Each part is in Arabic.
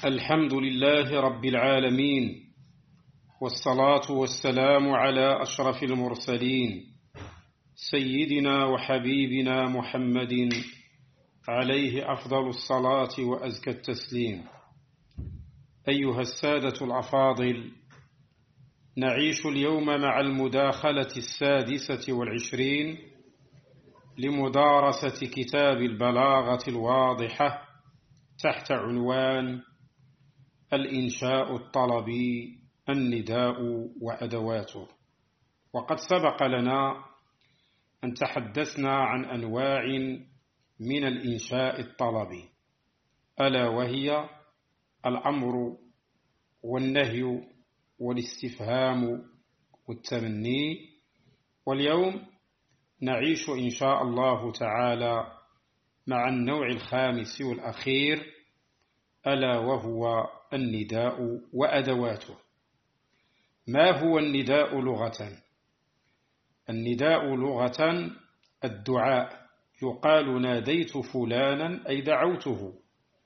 الحمد لله رب العالمين، والصلاة والسلام على أشرف المرسلين سيدنا وحبيبنا محمد عليه أفضل الصلاة وأزكى التسليم. أيها السادة الأفاضل، نعيش اليوم مع المداخلة 26 لمدارسة كتاب البلاغة الواضحة تحت عنوان الإنشاء الطلبي، النداء وأدواته. وقد سبق لنا أن تحدثنا عن أنواع من الإنشاء الطلبي، ألا وهي الأمر والنهي والاستفهام والتمني. واليوم نعيش إن شاء الله تعالى مع النوع الخامس والأخير، ألا وهو النداء وأدواته. ما هو النداء لغة؟ النداء لغة الدعاء، يقال ناديت فلانا أي دعوته.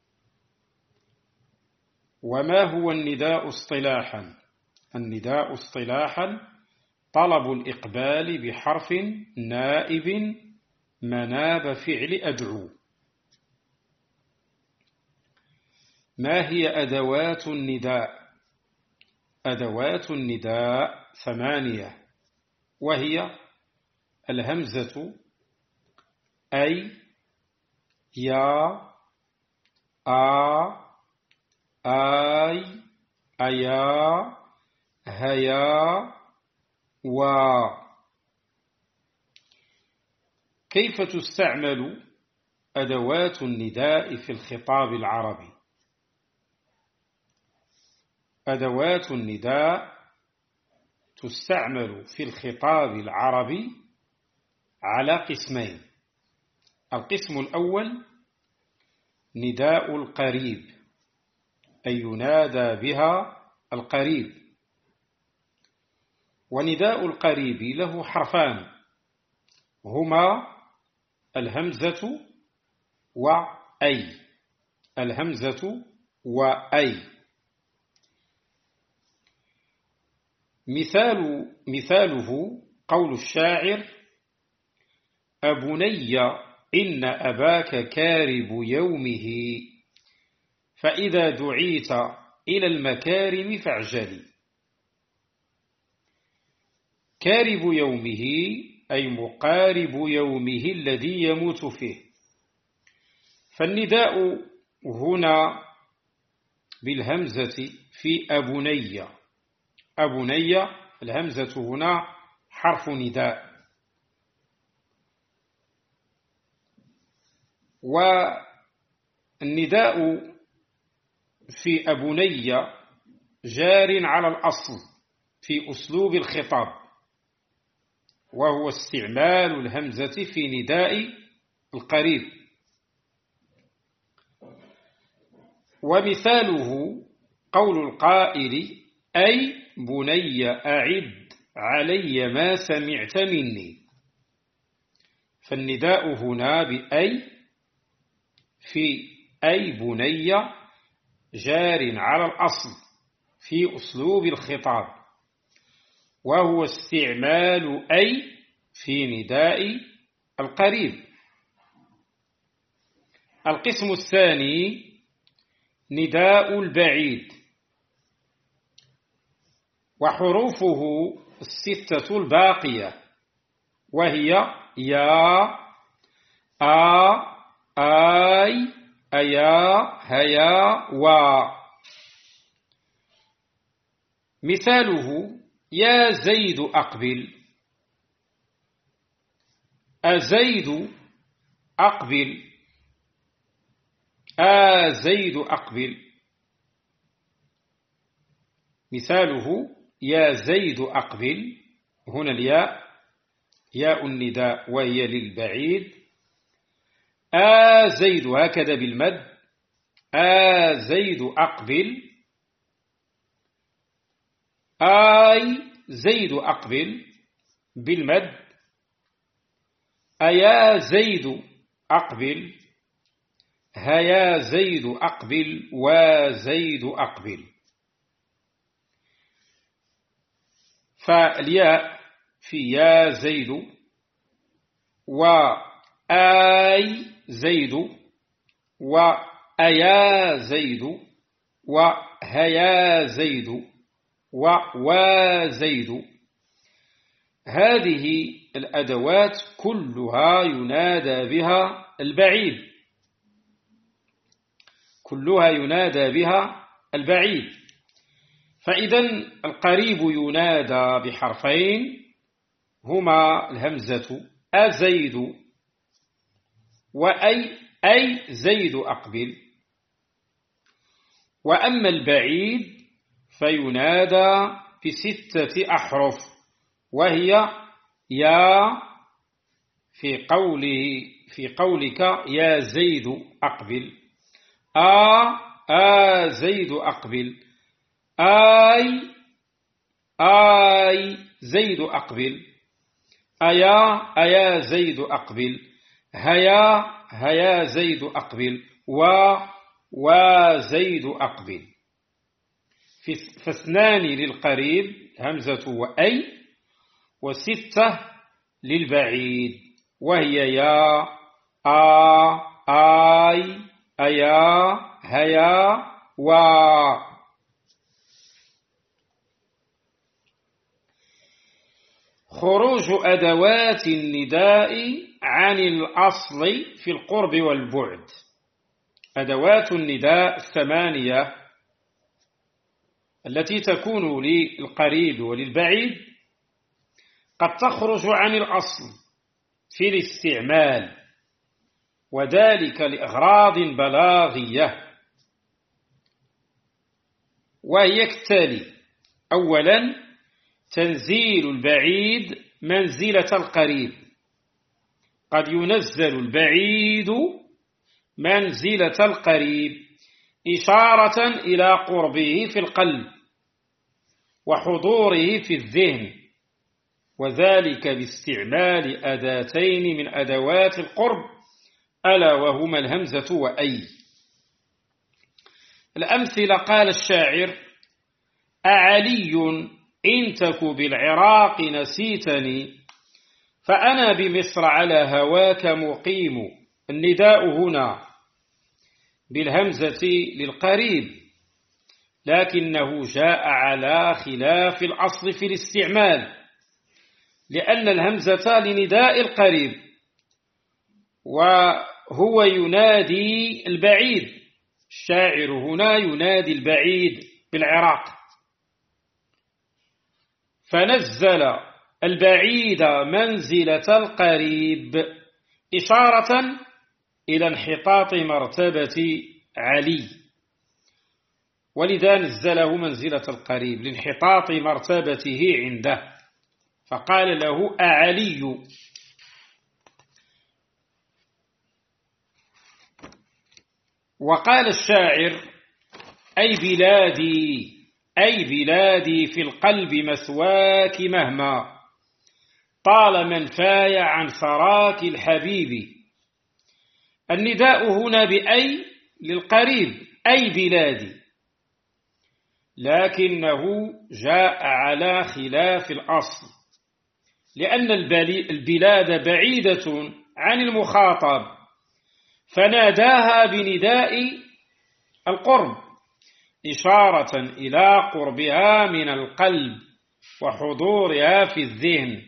وما هو النداء اصطلاحا؟ النداء اصطلاحا طلب الإقبال بحرف نائب مناب فعل أدعو. ما هي أدوات النداء؟ أدوات النداء 8، وهي الهمزة أي، يا، آي، أيا، هيا، و. كيف تستعمل أدوات النداء في الخطاب العربي؟ أدوات النداء تستعمل في الخطاب العربي على قسمين. القسم الأول نداء القريب، أي ينادى بها القريب. ونداء القريب له حرفان، هما الهمزة وأي. الهمزة وأي. مثاله قول الشاعر: أبني إن أباك كارب يومه، فإذا دعيت إلى المكارم فاعجلي. كارب يومه أي مقارب يومه الذي يموت فيه. فالنداء هنا بالهمزة في أبني. أبني الهمزة هنا حرف نداء. والنداء في أبني جار على الأصل في أسلوب الخطاب، وهو استعمال الهمزة في نداء القريب. ومثاله قول القائل: أي بني أعد علي ما سمعت مني. فالنداء هنا بأي في أي بني جار على الأصل في أسلوب الخطاب، وهو استعمال أي في نداء القريب. القسم الثاني نداء البعيد، وحروفه 6 الباقية، وهي يا، آي، أيا، هيا، و. مثاله: يا زيد أقبل، أزيد أقبل، زيد أقبل. مثاله: يا زيد أقبل، هنا الياء ياء النداء وهي للبعيد. زيد هكذا بالمد، زيد أقبل، آي زيد أقبل بالمد، أيا زيد أقبل، هيا زيد أقبل وزيد أقبل. فالياء في يا زيد وآي زيد وأيا زيد وهيا زيد وزيد. هذه الأدوات كلها ينادى بها البعيد، كلها ينادى بها البعيد. فإذا القريب ينادى بحرفين هما الهمزة أزيد أي زيد أقبل. وأما البعيد فينادى ب6 أحرف، وهي يا في قولك يا زيد أقبل، زيد أقبل، آي زيد أقبل، أيا زيد أقبل، هيا زيد أقبل، وزيد أقبل. فاثنان للقريب همزة وأي، و6 للبعيد وهي يا آي أيا هيا و. خروج أدوات النداء عن الأصل في القرب والبعد. أدوات النداء 8 التي تكون للقريب وللبعيد قد تخرج عن الأصل في الاستعمال، وذلك لأغراض بلاغية، وهي كالتالي: أولا تنزيل البعيد منزلة القريب، قد ينزل البعيد منزلة القريب إشارة إلى قربه في القلب وحضوره في الذهن، وذلك باستعمال أداتين من أدوات القرب ألا وهما الهمزة وأي. الأمثلة: قال الشاعر: أعلي إن تك بالعراق نسيتني، فأنا بمصر على هواك مقيم. النداء هنا بالهمزة للقريب، لكنه جاء على خلاف الأصل في الاستعمال، لأن الهمزة لنداء القريب وهو ينادي البعيد. الشاعر هنا ينادي البعيد بالعراق، فنزل البعيد منزلة القريب إشارة إلى انحطاط مرتبة علي، ولذا نزله منزلة القريب لانحطاط مرتبته عنده، فقال له أعلي. وقال الشاعر: أي بلادي في القلب مثواك مهما طال منفاي عن ثراك الحبيب. النداء هنا بأي للقريب، أي بلادي، لكنه جاء على خلاف الأصل، لأن البلاد بعيدة عن المخاطب، فناداها بنداء القرب إشارة إلى قربها من القلب وحضورها في الذهن.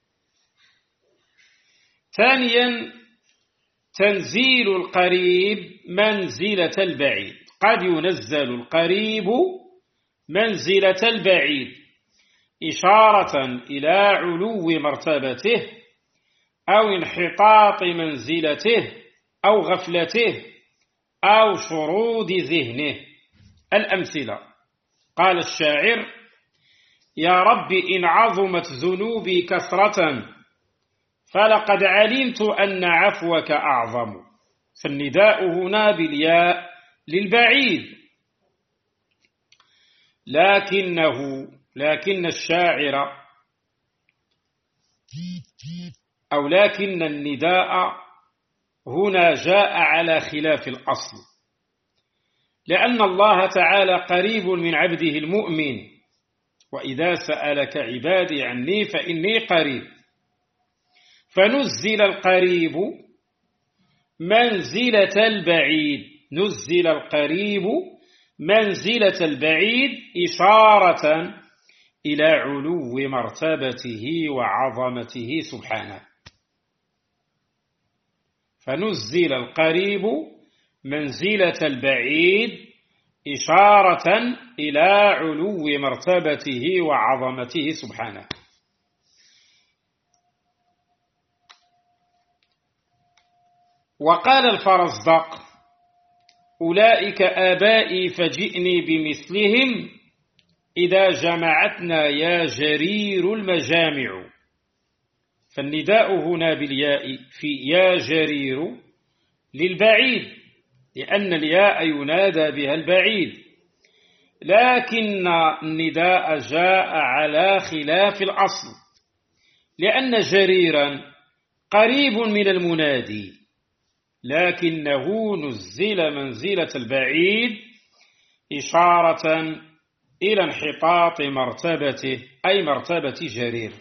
ثانيا تنزيل القريب منزلة البعيد، قد ينزل القريب منزلة البعيد إشارة إلى علو مرتبته أو انحطاط منزلته أو غفلته أو شرود ذهنه. الأمثلة: قال الشاعر: يا رب إن عظمت ذنوبي كثرة فلقد علمت أن عفوك أعظم. فالنداء هنا بالياء للبعيد، لكن الشاعر لكن النداء هنا جاء على خلاف الأصل، لأن الله تعالى قريب من عبده المؤمن، وإذا سألك عبادي عني فإني قريب، فنزل القريب منزلة البعيد، نزل القريب منزلة البعيد إشارة إلى علو مرتبته وعظمته سبحانه. فنزل القريب منزلة البعيد إشارة إلى علو مرتبته وعظمته سبحانه. وقال الفرزدق: أولئك آبائي فجئني بمثلهم إذا جمعتنا يا جرير المجامع. فالنداء هنا بالياء في يا جرير للبعيد، لأن الياء ينادى بها البعيد، لكن النداء جاء على خلاف الأصل، لأن جريرا قريب من المنادي، لكنه نزل منزلة البعيد إشارة إلى انحطاط مرتبته، أي مرتبة جرير.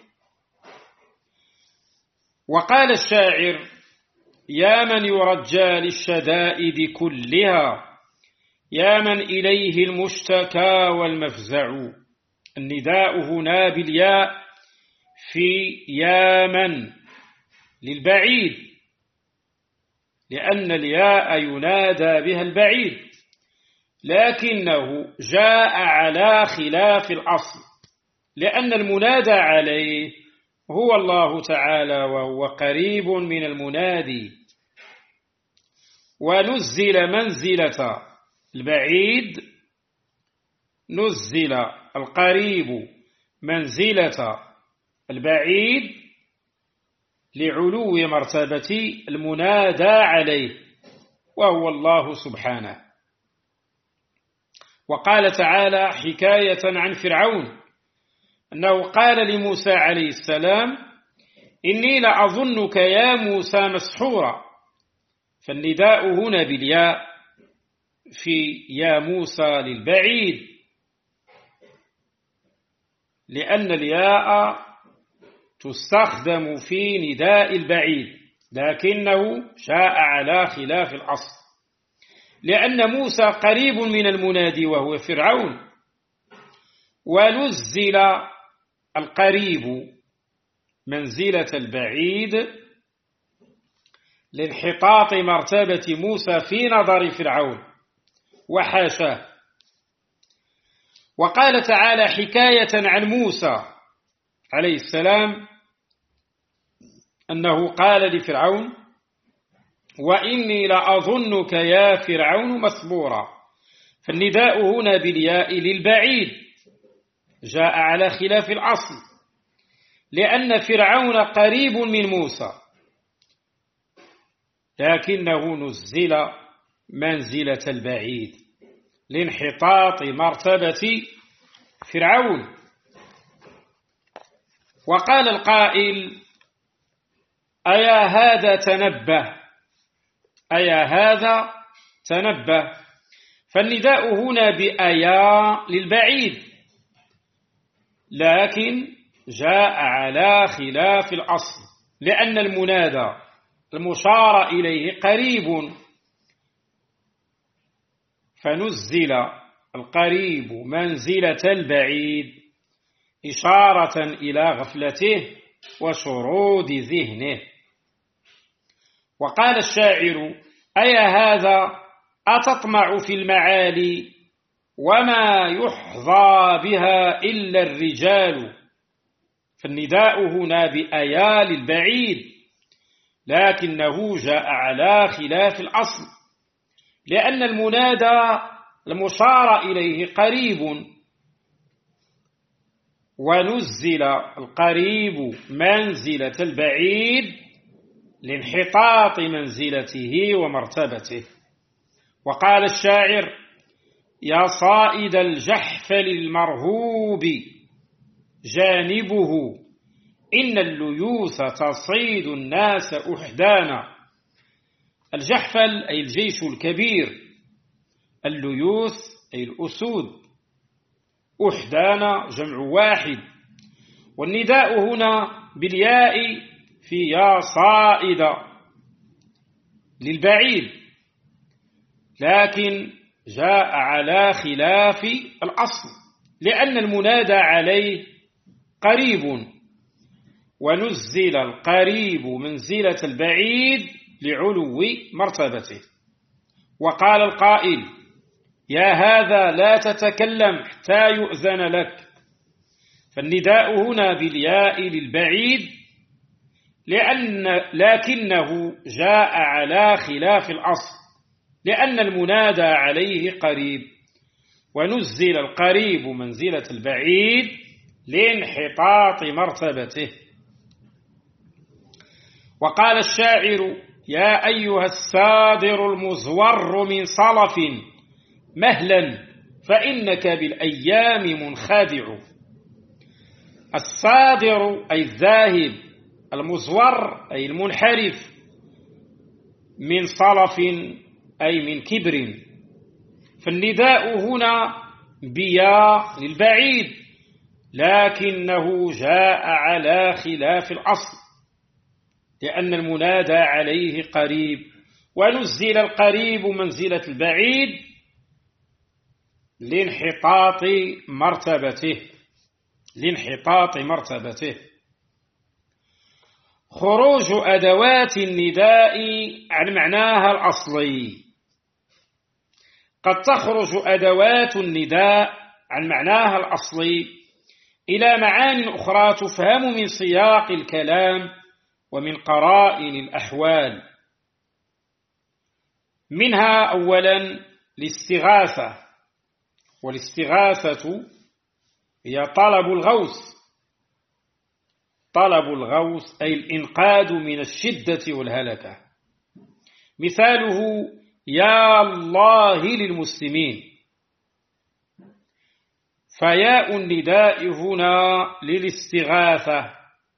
وقال الشاعر: يا من يرجى للشدائد كلها، يا من إليه المشتكى والمفزع. النداء هنا بالياء في يا من للبعيد، لأن الياء ينادى بها البعيد، لكنه جاء على خلاف الأصل، لأن المنادى عليه هو الله تعالى، وهو قريب من المنادي. ونزل منزلة البعيد، نزل القريب منزلة البعيد لعلو مرتبة المنادى عليه، وهو الله سبحانه. وقال تعالى حكاية عن فرعون أنه قال لموسى عليه السلام: إني لأظنك يا موسى مسحورا. فالنداء هنا بالياء في يا موسى للبعيد، لأن الياء تستخدم في نداء البعيد، لكنه جاء على خلاف الأصل، لأن موسى قريب من المنادي وهو فرعون. ونزل القريب منزلة البعيد لانحطاط مرتبة موسى في نظر فرعون وحاشاه. وقال تعالى حكاية عن موسى عليه السلام أنه قال لفرعون: وإني لأظنك يا فرعون مثبورا. فالنداء هنا بالياء للبعيد جاء على خلاف الأصل، لأن فرعون قريب من موسى، لكنه نزل منزلة البعيد لانحطاط مرتبة فرعون. وقال القائل: أيا هذا تنبه، أيا هذا تنبه. فالنداء هنا بأيا للبعيد، لكن جاء على خلاف الأصل، لأن المنادى المشار إليه قريب، فنزل القريب منزلة البعيد إشارة إلى غفلته وشرود ذهنه. وقال الشاعر: أيا هذا أتطمع في المعالي وما يحظى بها إلا الرجال. فالنداء هنا بأيا للبعيد، لكنه جاء على خلاف الأصل، لأن المنادى المشار إليه قريب. ونزل القريب منزلة البعيد لانحطاط منزلته ومرتبته. وقال الشاعر: يا صائد الجحفل المرهوب جانبه، إن الليوث تصيد الناس أحدانا. الجحفل أي الجيش الكبير، الليوث أي الأسود، أحدان جمع واحد. والنداء هنا بالياء في يا صائدة للبعيد، لكن جاء على خلاف الأصل، لأن المنادى عليه قريب، ونزل القريب منزلة البعيد لعلو مرتبته. وقال القائل: يا هذا لا تتكلم حتى يؤذن لك. فالنداء هنا بالياء للبعيد لكنه جاء على خلاف الأصل، لأن المنادى عليه قريب، ونزل القريب منزلة البعيد لانحطاط مرتبته. وقال الشاعر: يا أيها السادر المزور من صلف مهلا فإنك بالأيام منخدع. السادر أي الذاهب، المزور أي المنحرف، من صلف أي من كبر. فالنداء هنا بيا للبعيد، لكنه جاء على خلاف الأصل، لأن المنادى عليه قريب، ونزل القريب منزلة البعيد لانحطاط مرتبته. خروج أدوات النداء عن معناها الأصلي. قد تخرج أدوات النداء عن معناها الأصلي إلى معان أخرى تفهم من سياق الكلام ومن قرائن الأحوال. منها أولا الاستغاثة، والاستغاثة هي طلب الغوث أي الإنقاذ من الشدة والهلكة. مثاله: يا الله للمسلمين. فياء النداء هنا للاستغاثة.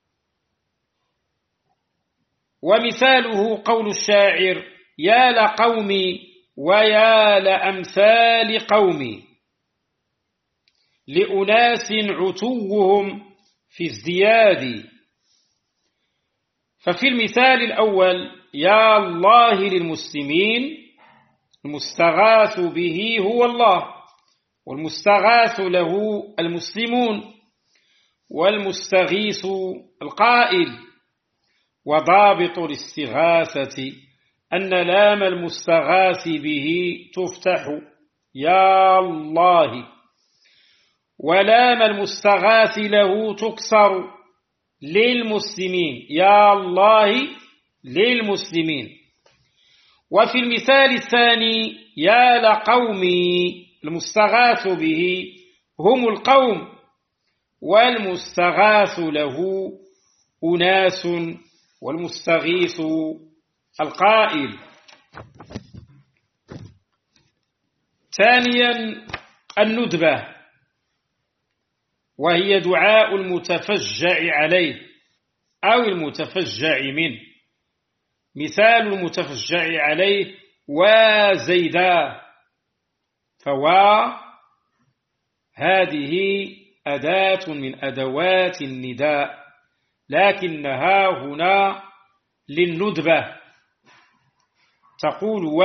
ومثاله قول الشاعر: يا لقومي ويا لأمثال قومي، لأناس عتوهم في ازدياد. ففي المثال الأول يا الله للمسلمين، المستغاث به هو الله، والمستغاث له المسلمون، والمستغيث القائل. وضابط الاستغاثة أن لام المستغاث به تفتح يا الله، ولام المستغاث له تكسر للمسلمين، يا الله للمسلمين. وفي المثال الثاني يا لقومي، المستغاث به هم القوم، والمستغاث له أناس، والمستغيث القائل. ثانيا الندبة، وهي دعاء المتفجع عليه أو المتفجع منه. مثال المتفجع عليه: وزيدا. فوا هذه أداة من أدوات النداء، لكنها هنا للندبة. تقول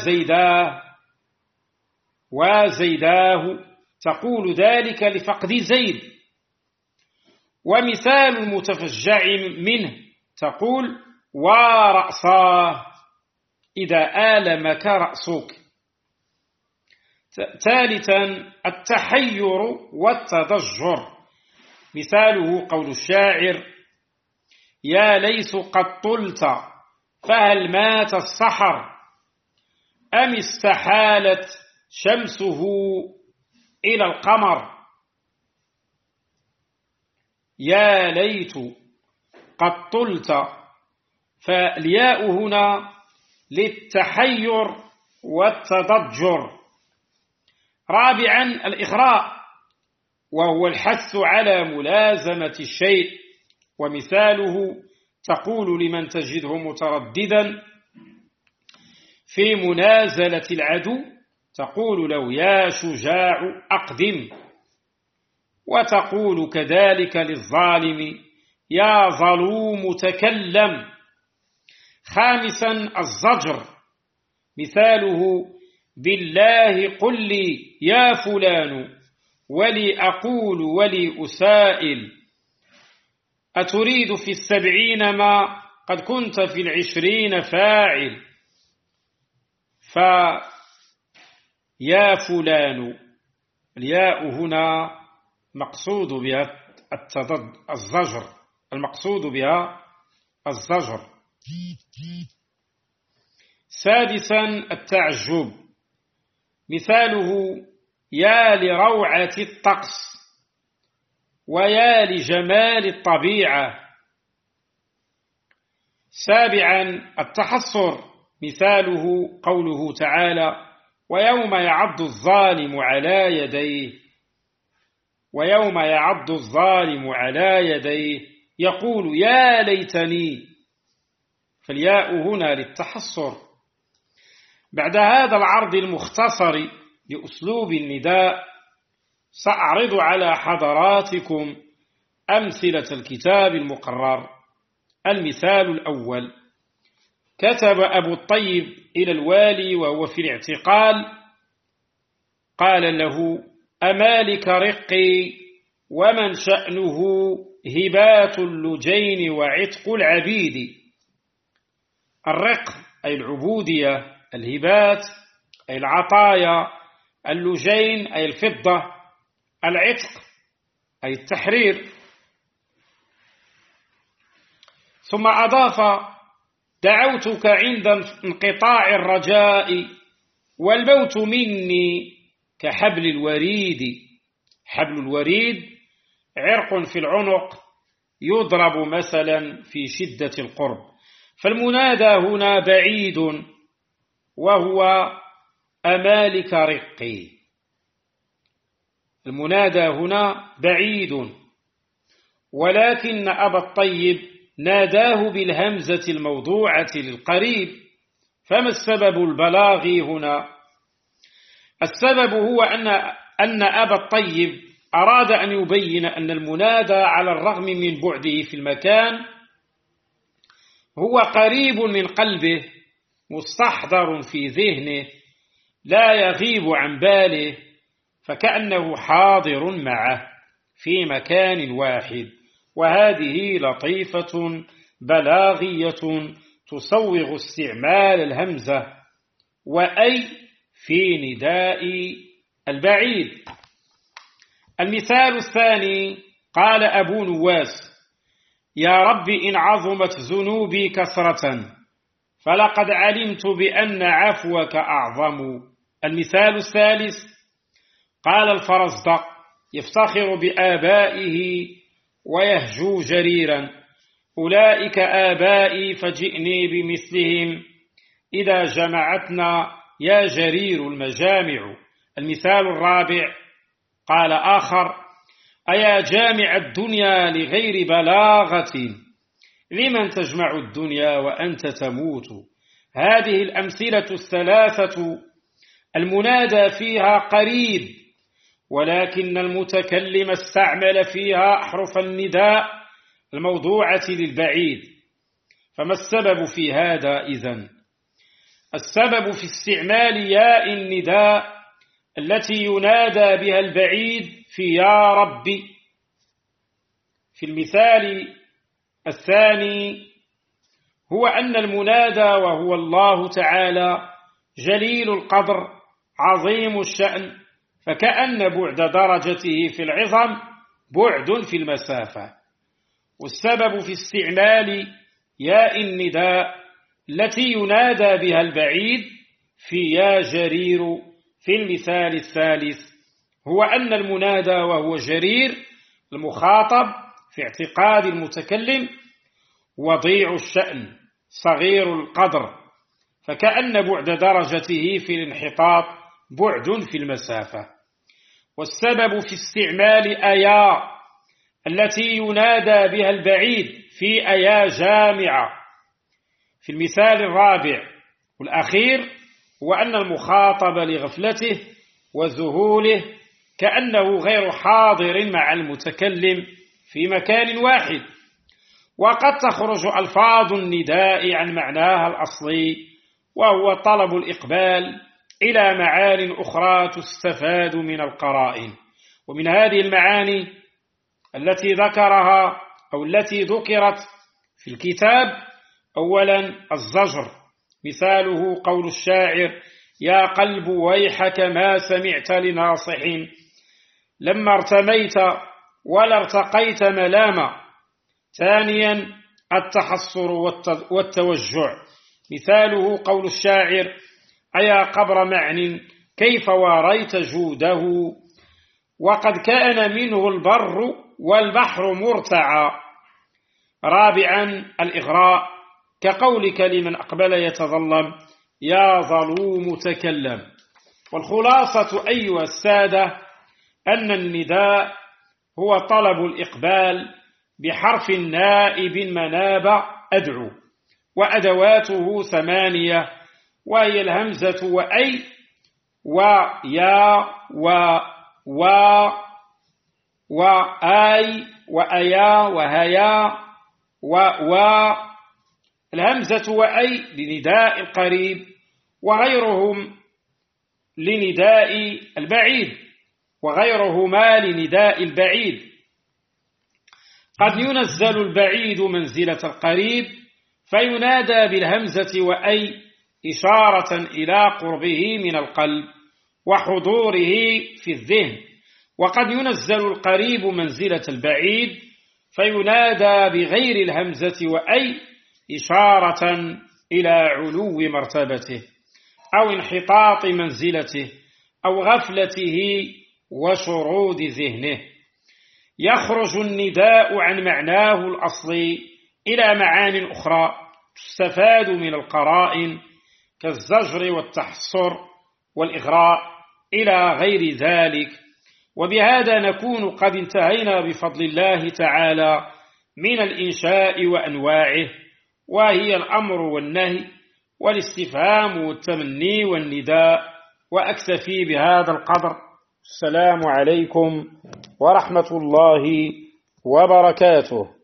وزيداه، تقول ذلك لفقد زيد. ومثال المتفجع منه تقول ورأساه، إذا آلمك رأسك. ثالثا التحير والتضجر. مثاله قول الشاعر: يا ليث قد طلت فهل مات السحر، أم استحالت شمسه إلى القمر. يا ليت قد طلت، فالياء هنا للتحير والتضجر. رابعا الإغراء، وهو الحث على ملازمة الشيء. ومثاله تقول لمن تجده مترددا: في منازلة العدو تقول له يا شجاع أقدم، وتقول كذلك للظالم يا ظلوم تكلم. خامسا الزجر، مثاله بالله قل لي يا فلان ولي أقول ولي أسائل، أتريد في 70 ما قد كنت في 20 فاعل. فيا فلان، الياء هنا مقصود بها الزجر، المقصود بها الزجر. سادسا التعجب، مثاله يا لروعة الطقس ويا لجمال الطبيعة. سابعا التحسر، مثاله قوله تعالى ويوم يعض الظالم على يديه، ويوم يعض الظالم على يديه يقول يا ليتني، فالياء هنا للتحسر. بعد هذا العرض المختصر لأسلوب النداء سأعرض على حضراتكم أمثلة الكتاب المقرر. المثال الأول: كتب أبو الطيب إلى الوالي وهو في الاعتقال، قال له أمالك رقي ومن شأنه هبات اللجين وعتق العبيد. الرق أي العبودية، الهبات أي العطايا، اللجين أي الفضة، العتق أي التحرير. ثم أضاف دعوتك عند انقطاع الرجاء والموت مني كحبل الوريد. حبل الوريد عرق في العنق يضرب مثلا في شدة القرب، فالمنادى هنا بعيد وهو أمالك رقي. المنادى هنا بعيد، ولكن أبا الطيب ناداه بالهمزة الموضوعة للقريب. فما السبب البلاغي هنا؟ السبب هو أن أبا الطيب أراد أن يبين أن المنادى على الرغم من بعده في المكان هو قريب من قلبه، مستحضر في ذهنه، لا يغيب عن باله، فكأنه حاضر معه في مكان واحد. وهذه لطيفة بلاغية تصوغ استعمال الهمزة وأي في نداء البعيد. المثال الثاني: قال أبو نواس يا رب إن عظمت ذنوبي كثرة فلقد علمت بأن عفوك أعظم. المثال الثالث: قال الفرزدق يفتخر بآبائه ويهجو جريرا أولئك آبائي فجئني بمثلهم إذا جمعتنا يا جرير المجامع. المثال الرابع: قال آخر أيا جامع الدنيا لغير بلاغة لمن تجمع الدنيا وأنت تموت. هذه الأمثلة الثلاثة المنادى فيها قريب، ولكن المتكلم استعمل فيها أحرف النداء الموضوعة للبعيد. فما السبب في هذا إذن؟ السبب في استعمال ياء النداء التي ينادى بها البعيد في يا ربي. في المثال الثاني هو أن المنادى وهو الله تعالى جليل القدر عظيم الشأن، فكأن بعد درجته في العظم بعد في المسافة. والسبب في استعمال ياء النداء التي ينادى بها البعيد في يا جرير في المثال الثالث هو أن المنادى وهو جرير المخاطب في اعتقاد المتكلم وضيع الشأن صغير القدر، فكأن بعد درجته في الانحطاط بعد في المسافة. والسبب في استعمال أيا التي ينادى بها البعيد في أيا جامعة في المثال الرابع والأخير هو أن المخاطب لغفلته وذهوله كأنه غير حاضر مع المتكلم في مكان واحد. وقد تخرج ألفاظ النداء عن معناها الأصلي، وهو طلب الإقبال، إلى معان أخرى تستفاد من القرائن. ومن هذه المعاني التي ذكرها أو التي ذكرت في الكتاب: أولا الزجر، مثاله قول الشاعر: يا قلب ويحك ما سمعت لناصح لما ارتميت ولا ارتقيت ملاما. ثانيا التحصر والتوجع، مثاله قول الشاعر: أيا قبر معن كيف واريت جوده وقد كان منه البر والبحر مرتعا. رابعا الإغراء، كقولك لمن أقبل يتظلم: يا ظلوم تكلم. والخلاصة أيها السادة أن النداء هو طلب الإقبال بحرف نائب مناب أدعو، وأدواته 8، وهي الهمزة وأي ويا وآي وأيا وهيا الهمزة وأي لنداء القريب، وغيرهم لنداء البعيد، وغيرهما لنداء البعيد. قد ينزل البعيد منزلة القريب فينادى بالهمزة وأي إشارة إلى قربه من القلب وحضوره في الذهن. وقد ينزل القريب منزلة البعيد فينادى بغير الهمزة وأي إشارة إلى علو مرتبته أو انحطاط منزلته أو غفلته وشرود ذهنه. يخرج النداء عن معناه الأصلي إلى معان أخرى تستفاد من القرائن كالزجر والتحصر والإغراء إلى غير ذلك. وبهذا نكون قد انتهينا بفضل الله تعالى من الإنشاء وأنواعه، وهي الأمر والنهي والاستفهام والتمني والنداء. وأكتفي بهذا القدر. السلام عليكم ورحمة الله وبركاته.